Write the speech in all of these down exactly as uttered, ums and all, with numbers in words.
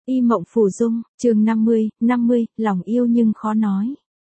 Y Mộng Phù Dung, chương năm mươi, năm mươi, lòng yêu nhưng khó nói.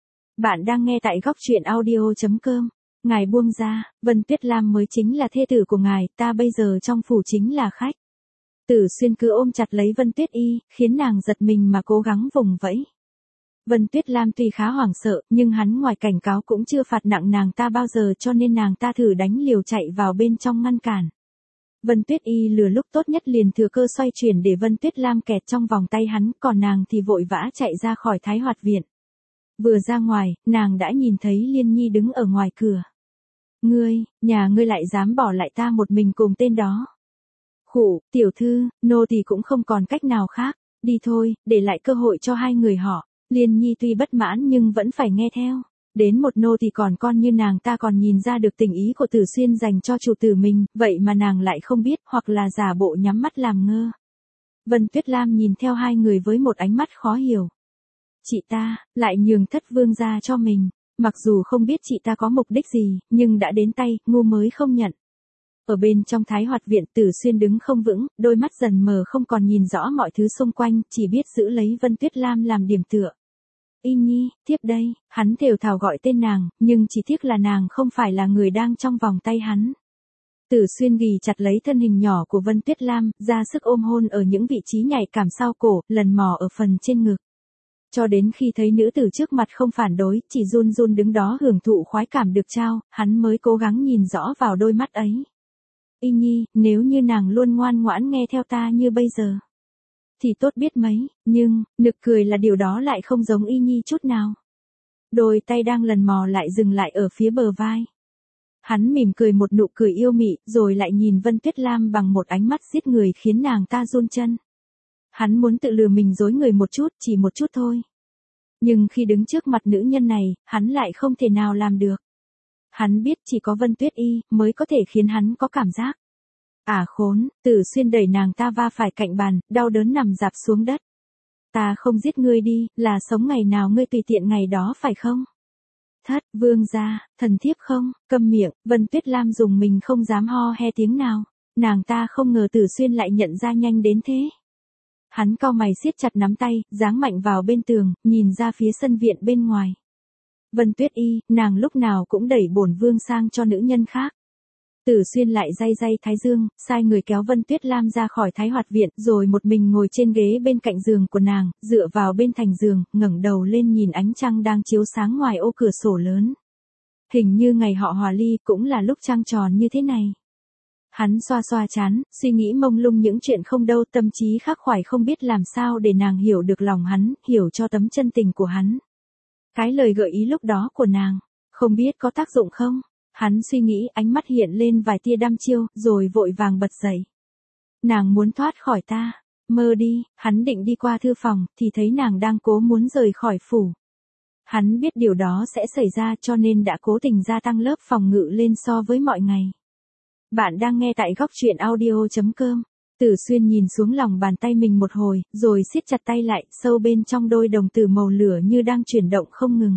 Bạn đang nghe tại góc truyện audio chấm com. Ngài buông ra, Vân Tuyết Lam mới chính là thê tử của ngài, ta bây giờ trong phủ chính là khách. Tử Xuyên cứ ôm chặt lấy Vân Tuyết Y, khiến nàng giật mình mà cố gắng vùng vẫy. Vân Tuyết Lam tuy khá hoảng sợ, nhưng hắn ngoài cảnh cáo cũng chưa phạt nặng nàng ta bao giờ, cho nên nàng ta thử đánh liều chạy vào bên trong ngăn cản. Vân Tuyết Y lừa lúc tốt nhất liền thừa cơ xoay chuyển để Vân Tuyết Lam kẹt trong vòng tay hắn, còn nàng thì vội vã chạy ra khỏi Thái Hoạt viện. Vừa ra ngoài, nàng đã nhìn thấy Liên Nhi đứng ở ngoài cửa. Ngươi, nhà ngươi lại dám bỏ lại ta một mình cùng tên đó. Khụ, tiểu thư, nô tỳ cũng không còn cách nào khác, đi thôi, để lại cơ hội cho hai người họ. Liên Nhi tuy bất mãn nhưng vẫn phải nghe theo. Đến một nô tỳ còn con như nàng ta còn nhìn ra được tình ý của Tử Xuyên dành cho chủ tử mình, vậy mà nàng lại không biết, hoặc là giả bộ nhắm mắt làm ngơ. Vân Tuyết Lam nhìn theo hai người với một ánh mắt khó hiểu. Chị ta, lại nhường thất vương gia cho mình, mặc dù không biết chị ta có mục đích gì, nhưng đã đến tay, ngu mới không nhận. Ở bên trong Thái Hoạt viện, Tử Xuyên đứng không vững, đôi mắt dần mờ không còn nhìn rõ mọi thứ xung quanh, chỉ biết giữ lấy Vân Tuyết Lam làm điểm tựa. Y Nhi, tiếp đây, hắn thều thào gọi tên nàng, nhưng chỉ tiếc là nàng không phải là người đang trong vòng tay hắn. Tử Xuyên ghì chặt lấy thân hình nhỏ của Vân Tuyết Lam, ra sức ôm hôn ở những vị trí nhạy cảm sau cổ, lần mò ở phần trên ngực. Cho đến khi thấy nữ tử trước mặt không phản đối, chỉ run run đứng đó hưởng thụ khoái cảm được trao, hắn mới cố gắng nhìn rõ vào đôi mắt ấy. Y Nhi, nếu như nàng luôn ngoan ngoãn nghe theo ta như bây giờ thì tốt biết mấy, nhưng, nực cười là điều đó lại không giống Y Nhi chút nào. Đôi tay đang lần mò lại dừng lại ở phía bờ vai. Hắn mỉm cười một nụ cười yêu mị, rồi lại nhìn Vân Tuyết Lam bằng một ánh mắt giết người khiến nàng ta run chân. Hắn muốn tự lừa mình dối người một chút, chỉ một chút thôi. Nhưng khi đứng trước mặt nữ nhân này, hắn lại không thể nào làm được. Hắn biết chỉ có Vân Tuyết Y mới có thể khiến hắn có cảm giác. À khốn, Tử Xuyên đẩy nàng ta va phải cạnh bàn, đau đớn nằm dạp xuống đất. Ta không giết ngươi đi, là sống ngày nào ngươi tùy tiện ngày đó phải không? Thất, vương gia, thần thiếp không, câm miệng, Vân Tuyết Lam dùng mình không dám ho he tiếng nào. Nàng ta không ngờ Tử Xuyên lại nhận ra nhanh đến thế. Hắn cau mày siết chặt nắm tay, giáng mạnh vào bên tường, nhìn ra phía sân viện bên ngoài. Vân Tuyết Y, nàng lúc nào cũng đẩy bổn vương sang cho nữ nhân khác. Tử Xuyên lại day day thái dương, sai người kéo Vân Tuyết Lam ra khỏi Thái Hoạt viện, rồi một mình ngồi trên ghế bên cạnh giường của nàng, dựa vào bên thành giường, ngẩng đầu lên nhìn ánh trăng đang chiếu sáng ngoài ô cửa sổ lớn. Hình như ngày họ hòa ly cũng là lúc trăng tròn như thế này. Hắn xoa xoa trán, suy nghĩ mông lung những chuyện không đâu, tâm trí khắc khoải không biết làm sao để nàng hiểu được lòng hắn, hiểu cho tấm chân tình của hắn. Cái lời gợi ý lúc đó của nàng, không biết có tác dụng không? Hắn suy nghĩ, ánh mắt hiện lên vài tia đăm chiêu, rồi vội vàng bật dậy. Nàng muốn thoát khỏi ta, mơ đi. Hắn định đi qua thư phòng, thì thấy nàng đang cố muốn rời khỏi phủ. Hắn biết điều đó sẽ xảy ra, cho nên đã cố tình gia tăng lớp phòng ngự lên so với mọi ngày. Bạn đang nghe tại góc truyện audio chấm com. Tử Xuyên nhìn xuống lòng bàn tay mình một hồi, rồi siết chặt tay lại, sâu bên trong đôi đồng tử màu lửa như đang chuyển động không ngừng.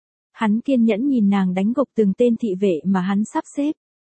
Hắn kiên nhẫn nhìn nàng đánh gục từng tên thị vệ mà hắn sắp xếp.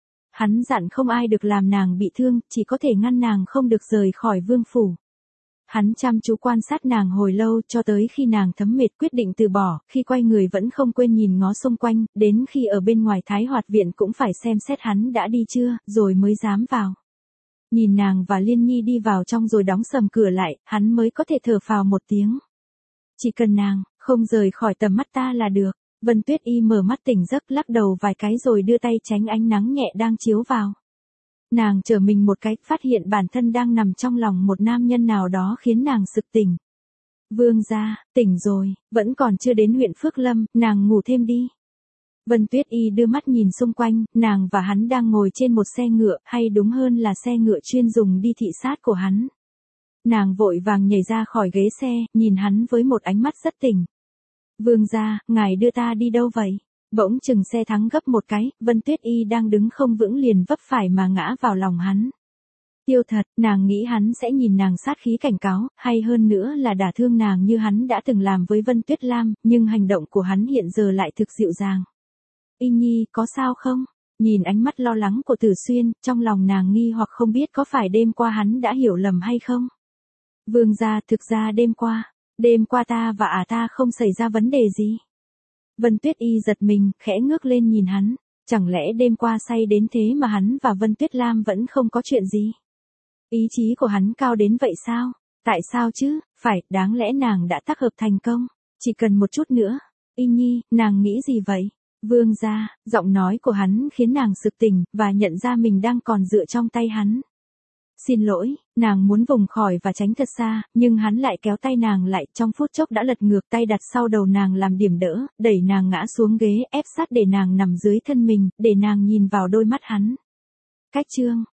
Hắn dặn không ai được làm nàng bị thương, chỉ có thể ngăn nàng không được rời khỏi vương phủ. Hắn chăm chú quan sát nàng hồi lâu, cho tới khi nàng thấm mệt quyết định từ bỏ, khi quay người vẫn không quên nhìn ngó xung quanh, đến khi ở bên ngoài Thái Hoạt viện cũng phải xem xét hắn đã đi chưa, rồi mới dám vào. Nhìn nàng và Liên Nhi đi vào trong rồi đóng sầm cửa lại, hắn mới có thể thở phào một tiếng. Chỉ cần nàng không rời khỏi tầm mắt ta là được. Vân Tuyết Y mở mắt tỉnh giấc, lắc đầu vài cái rồi đưa tay tránh ánh nắng nhẹ đang chiếu vào. Nàng trở mình một cái, phát hiện bản thân đang nằm trong lòng một nam nhân nào đó khiến nàng sực tỉnh. Vương gia, tỉnh rồi, vẫn còn chưa đến huyện Phước Lâm, nàng ngủ thêm đi. Vân Tuyết Y đưa mắt nhìn xung quanh, nàng và hắn đang ngồi trên một xe ngựa, hay đúng hơn là xe ngựa chuyên dùng đi thị sát của hắn. Nàng vội vàng nhảy ra khỏi ghế xe, nhìn hắn với một ánh mắt rất tỉnh. Vương gia, ngài đưa ta đi đâu vậy? Bỗng chừng xe thắng gấp một cái, Vân Tuyết Y đang đứng không vững liền vấp phải mà ngã vào lòng hắn. Tiêu thật, nàng nghĩ hắn sẽ nhìn nàng sát khí cảnh cáo, hay hơn nữa là đả thương nàng như hắn đã từng làm với Vân Tuyết Lam, nhưng hành động của hắn hiện giờ lại thực dịu dàng. Y Nhi, có sao không? Nhìn ánh mắt lo lắng của Tử Xuyên, trong lòng nàng nghi hoặc không biết có phải đêm qua hắn đã hiểu lầm hay không? Vương gia, thực ra đêm qua, đêm qua ta và à ta không xảy ra vấn đề gì. Vân Tuyết Y giật mình, khẽ ngước lên nhìn hắn, chẳng lẽ đêm qua say đến thế mà hắn và Vân Tuyết Lam vẫn không có chuyện gì? Ý chí của hắn cao đến vậy sao? Tại sao chứ? Phải, đáng lẽ nàng đã tác hợp thành công, chỉ cần một chút nữa. Y Nhi, nàng nghĩ gì vậy? Vương gia, giọng nói của hắn khiến nàng sực tỉnh, và nhận ra mình đang còn dựa trong tay hắn. Xin lỗi, nàng muốn vùng khỏi và tránh thật xa, nhưng hắn lại kéo tay nàng lại, trong phút chốc đã lật ngược tay đặt sau đầu nàng làm điểm đỡ, đẩy nàng ngã xuống ghế, ép sát để nàng nằm dưới thân mình, để nàng nhìn vào đôi mắt hắn. Cách chương